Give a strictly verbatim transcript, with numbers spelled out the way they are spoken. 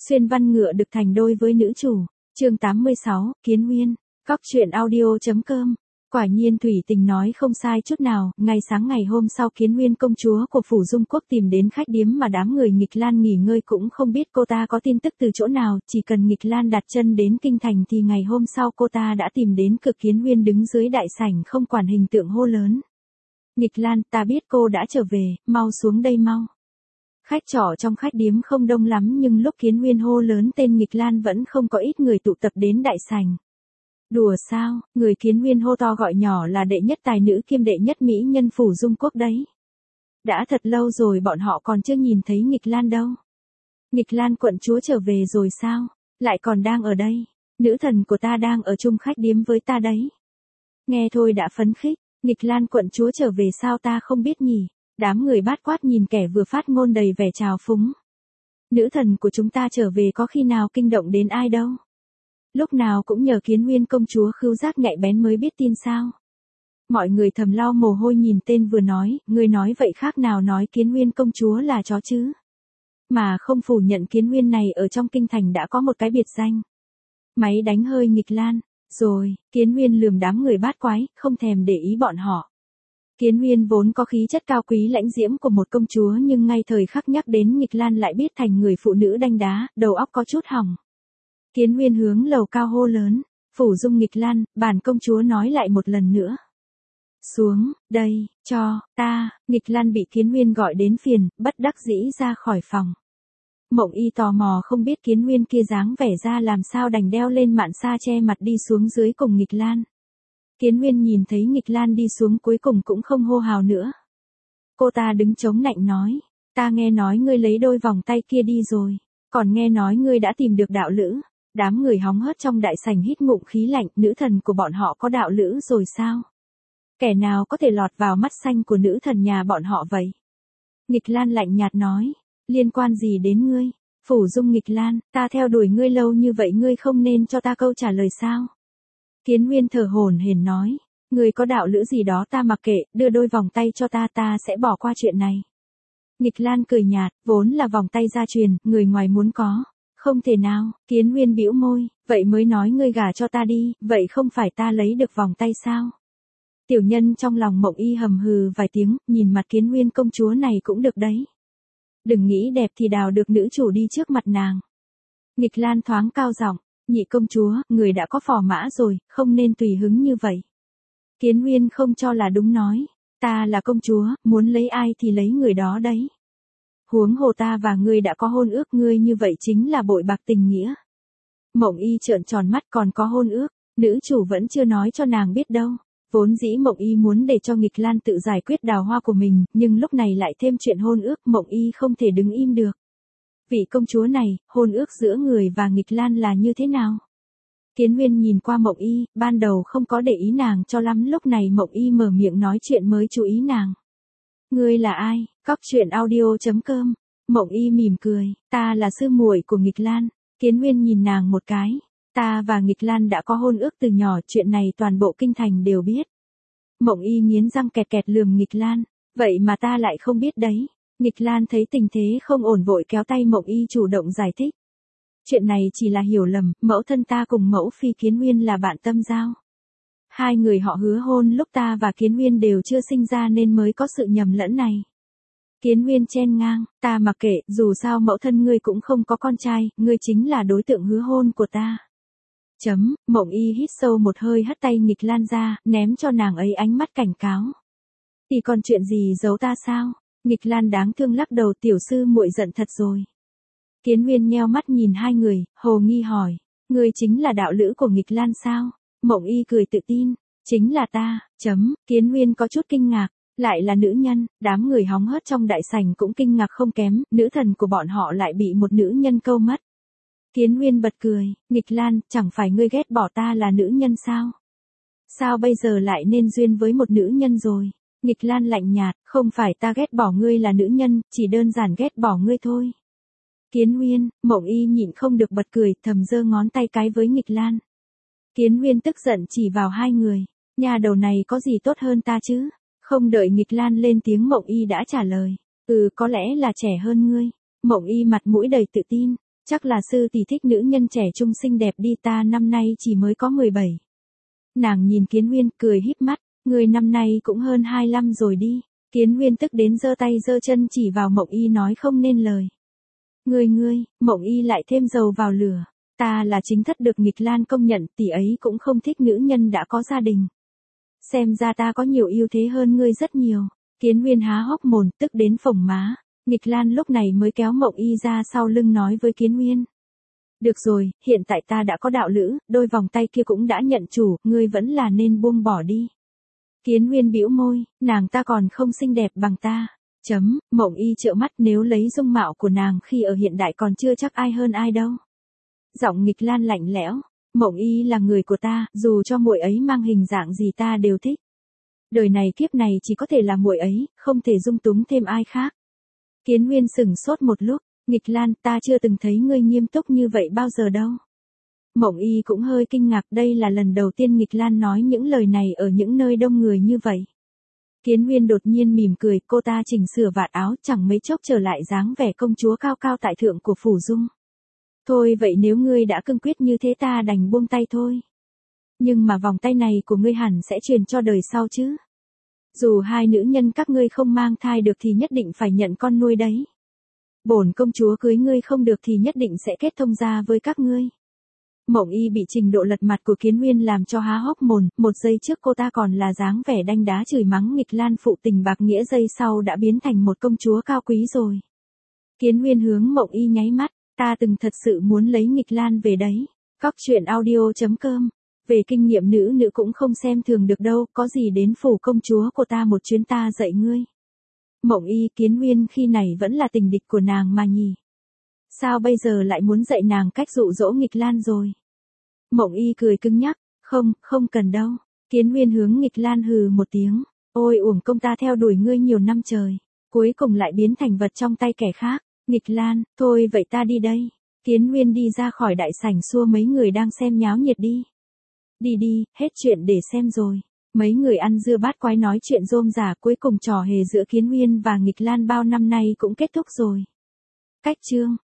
Xuyên văn ngựa được thành đôi với nữ chủ. Chương tám mươi sáu, Kiến Nguyên. Cóc truyện audio chấm com. Quả nhiên Thủy Tình nói không sai chút nào, ngày sáng ngày hôm sau Kiến Nguyên công chúa của Phủ Dung Quốc tìm đến khách điếm mà đám người Nghịch Lan nghỉ ngơi cũng không biết cô ta có tin tức từ chỗ nào, chỉ cần Nghịch Lan đặt chân đến kinh thành thì ngày hôm sau cô ta đã tìm đến Cực Kiến Nguyên đứng dưới đại sảnh không quản hình tượng hô lớn. Nghịch Lan, ta biết cô đã trở về, mau xuống đây mau. Khách trọ trong khách điếm không đông lắm nhưng lúc Kiến Nguyên hô lớn tên Nghịch Lan vẫn không có ít người tụ tập đến đại sảnh. Đùa sao, người Kiến Nguyên hô to gọi nhỏ là đệ nhất tài nữ kiêm đệ nhất mỹ nhân Phủ Dung Quốc đấy. Đã thật lâu rồi bọn họ còn chưa nhìn thấy Nghịch Lan đâu. Nghịch Lan quận chúa trở về rồi sao, lại còn đang ở đây, nữ thần của ta đang ở chung khách điếm với ta đấy. Nghe thôi đã phấn khích, Nghịch Lan quận chúa trở về sao ta không biết nhỉ, đám người bát quát nhìn kẻ vừa phát ngôn đầy vẻ trào phúng. Nữ thần của chúng ta trở về có khi nào kinh động đến ai đâu. Lúc nào cũng nhờ Kiến Nguyên công chúa khứu giác nhạy bén mới biết tin sao. Mọi người thầm lau mồ hôi nhìn tên vừa nói, người nói vậy khác nào nói Kiến Nguyên công chúa là chó chứ. Mà không phủ nhận Kiến Nguyên này ở trong kinh thành đã có một cái biệt danh. Máy đánh hơi Nghịch Lan. Rồi, Kiến Nguyên lườm đám người bát quái, không thèm để ý bọn họ. Kiến Nguyên vốn có khí chất cao quý lãnh diễm của một công chúa nhưng ngay thời khắc nhắc đến Nghịch Lan lại biết thành người phụ nữ đanh đá, đầu óc có chút hỏng. Kiến Nguyên hướng lầu cao hô lớn, Phủ Dung Nghịch Lan, bản công chúa nói lại một lần nữa. Xuống, đây, cho, ta, Nghịch Lan bị Kiến Nguyên gọi đến phiền, bất đắc dĩ ra khỏi phòng. Mộng Y tò mò không biết Kiến Nguyên kia dáng vẻ ra làm sao đành đeo lên mạn sa che mặt đi xuống dưới cùng Nghịch Lan. Kiến Nguyên nhìn thấy Nghịch Lan đi xuống cuối cùng cũng không hô hào nữa. Cô ta đứng chống nạnh nói, ta nghe nói ngươi lấy đôi vòng tay kia đi rồi, còn nghe nói ngươi đã tìm được đạo lữ. Đám người hóng hớt trong đại sảnh hít ngụm khí lạnh, nữ thần của bọn họ có đạo lữ rồi sao? Kẻ nào có thể lọt vào mắt xanh của nữ thần nhà bọn họ vậy? Nghịch Lan lạnh nhạt nói, liên quan gì đến ngươi? Phủ Dung Nghịch Lan, ta theo đuổi ngươi lâu như vậy ngươi không nên cho ta câu trả lời sao? Kiến Nguyên thở hổn hển nói, ngươi có đạo lữ gì đó ta mặc kệ, đưa đôi vòng tay cho ta ta sẽ bỏ qua chuyện này. Nghịch Lan cười nhạt, vốn là vòng tay gia truyền, người ngoài muốn có. Không thể nào, Kiến Nguyên bĩu môi, vậy mới nói ngươi gả cho ta đi, vậy không phải ta lấy được vòng tay sao? Tiểu nhân trong lòng Mộng Y hầm hừ vài tiếng, nhìn mặt Kiến Nguyên công chúa này cũng được đấy. Đừng nghĩ đẹp thì đào được nữ chủ đi trước mặt nàng. Nghịch Lan thoáng cao giọng, nhị công chúa, người đã có phò mã rồi, không nên tùy hứng như vậy. Kiến Nguyên không cho là đúng nói, ta là công chúa, muốn lấy ai thì lấy người đó đấy. Huống hồ ta và ngươi đã có hôn ước, ngươi như vậy chính là bội bạc tình nghĩa. Mộng Y trợn tròn mắt, còn có hôn ước, nữ chủ vẫn chưa nói cho nàng biết đâu. Vốn dĩ Mộng Y muốn để cho Nghịch Lan tự giải quyết đào hoa của mình, nhưng lúc này lại thêm chuyện hôn ước, Mộng Y không thể đứng im được. Vị công chúa này, hôn ước giữa người và Nghịch Lan là như thế nào? Kiến Nguyên nhìn qua Mộng Y, ban đầu không có để ý nàng cho lắm, lúc này Mộng Y mở miệng nói chuyện mới chú ý nàng. Ngươi là ai? Cóc truyện audio chấm com. Mộng Y mỉm cười, ta là sư muội của Nghịch Lan. Kiến Nguyên nhìn nàng một cái, ta và Nghịch Lan đã có hôn ước từ nhỏ, chuyện này toàn bộ kinh thành đều biết. Mộng Y nghiến răng kẹt kẹt lườm Nghịch Lan, vậy mà ta lại không biết đấy. Nghịch Lan thấy tình thế không ổn vội kéo tay Mộng Y chủ động giải thích. Chuyện này chỉ là hiểu lầm, mẫu thân ta cùng mẫu phi Kiến Nguyên là bạn tâm giao. Hai người họ hứa hôn lúc ta và Kiến Nguyên đều chưa sinh ra nên mới có sự nhầm lẫn này. Kiến Nguyên chen ngang, ta mặc kệ, dù sao mẫu thân ngươi cũng không có con trai, ngươi chính là đối tượng hứa hôn của ta. Chấm, Mộng Y hít sâu một hơi hất tay Nghịch Lan ra, ném cho nàng ấy ánh mắt cảnh cáo. Thì còn chuyện gì giấu ta sao? Nghịch Lan đáng thương lắc đầu, tiểu sư muội giận thật rồi. Kiến Nguyên nheo mắt nhìn hai người, hồ nghi hỏi, ngươi chính là đạo lữ của Nghịch Lan sao? Mộng Y cười tự tin, chính là ta, chấm, Kiến Nguyên có chút kinh ngạc, lại là nữ nhân, đám người hóng hớt trong đại sảnh cũng kinh ngạc không kém, nữ thần của bọn họ lại bị một nữ nhân câu mất. Kiến Nguyên bật cười, Nghịch Lan, chẳng phải ngươi ghét bỏ ta là nữ nhân sao? Sao bây giờ lại nên duyên với một nữ nhân rồi? Nghịch Lan lạnh nhạt, không phải ta ghét bỏ ngươi là nữ nhân, chỉ đơn giản ghét bỏ ngươi thôi. Kiến Nguyên, Mộng Y nhịn không được bật cười, thầm giơ ngón tay cái với Nghịch Lan. Kiến Nguyên tức giận chỉ vào hai người, nhà đầu này có gì tốt hơn ta chứ? Không đợi Nghịch Lan lên tiếng Mộng Y đã trả lời, ừ có lẽ là trẻ hơn ngươi. Mộng Y mặt mũi đầy tự tin, Chắc là sư tỷ thích nữ nhân trẻ trung xinh đẹp đi, ta năm nay chỉ mới có mười bảy. Nàng nhìn Kiến Nguyên, cười híp mắt, người năm nay cũng hơn hai mươi lăm rồi đi. Kiến Nguyên tức đến giơ tay giơ chân chỉ vào Mộng Y nói không nên lời. Ngươi ngươi, Mộng Y lại thêm dầu vào lửa. Ta là chính thất được Nghịch Lan công nhận, tỷ ấy cũng không thích nữ nhân đã có gia đình. Xem ra ta có nhiều ưu thế hơn ngươi rất nhiều. Kiến Nguyên há hốc mồm, tức đến phồng má. Nghịch Lan lúc này mới kéo Mộng Y ra sau lưng nói với Kiến Nguyên. Được rồi, hiện tại ta đã có đạo lữ, đôi vòng tay kia cũng đã nhận chủ, ngươi vẫn là nên buông bỏ đi. Kiến Nguyên bĩu môi, nàng ta còn không xinh đẹp bằng ta. Chấm, Mộng Y trợn mắt, nếu lấy dung mạo của nàng khi ở hiện đại còn chưa chắc ai hơn ai đâu. Giọng Nghịch Lan lạnh lẽo, Mộng Y là người của ta, dù cho muội ấy mang hình dạng gì ta đều thích. Đời này kiếp này chỉ có thể là muội ấy, không thể dung túng thêm ai khác. Kiến Nguyên sững sốt một lúc, Nghịch Lan, ta chưa từng thấy ngươi nghiêm túc như vậy bao giờ đâu. Mộng Y cũng hơi kinh ngạc, đây là lần đầu tiên Nghịch Lan nói những lời này ở những nơi đông người như vậy. Kiến Nguyên đột nhiên mỉm cười, cô ta chỉnh sửa vạt áo, chẳng mấy chốc trở lại dáng vẻ công chúa cao cao tại thượng của phủ dung. Thôi vậy nếu ngươi đã cương quyết như thế ta đành buông tay thôi. Nhưng mà vòng tay này của ngươi hẳn sẽ truyền cho đời sau chứ. Dù hai nữ nhân các ngươi không mang thai được thì nhất định phải nhận con nuôi đấy. Bổn công chúa cưới ngươi không được thì nhất định sẽ kết thông gia với các ngươi. Mộng Y bị trình độ lật mặt của Kiến Nguyên làm cho há hốc mồm, một giây trước cô ta còn là dáng vẻ đanh đá chửi mắng Nghịch Lan phụ tình bạc nghĩa, giây sau đã biến thành một công chúa cao quý rồi. Kiến Nguyên hướng Mộng Y nháy mắt, ta từng thật sự muốn lấy Nghịch Lan về đấy. Cóc truyện audio chấm com. Về kinh nghiệm nữ nữ cũng không xem thường được đâu, có gì đến phủ công chúa của ta một chuyến ta dạy ngươi. Mộng Y, Kiến Nguyên khi này vẫn là tình địch của nàng mà nhỉ. Sao bây giờ lại muốn dạy nàng cách dụ dỗ Nghịch Lan rồi? Mộng Y cười cứng nhắc, không, không cần đâu. Kiến Nguyên hướng Nghịch Lan hừ một tiếng, ôi uổng công ta theo đuổi ngươi nhiều năm trời, cuối cùng lại biến thành vật trong tay kẻ khác. Nghịch Lan, thôi vậy ta đi đây. Kiến Nguyên đi ra khỏi đại sảnh xua mấy người đang xem nháo nhiệt đi. Đi đi, hết chuyện để xem rồi. Mấy người ăn dưa bát quái nói chuyện rôm rả, cuối cùng trò hề giữa Kiến Nguyên và Nghịch Lan bao năm nay cũng kết thúc rồi. Cách chương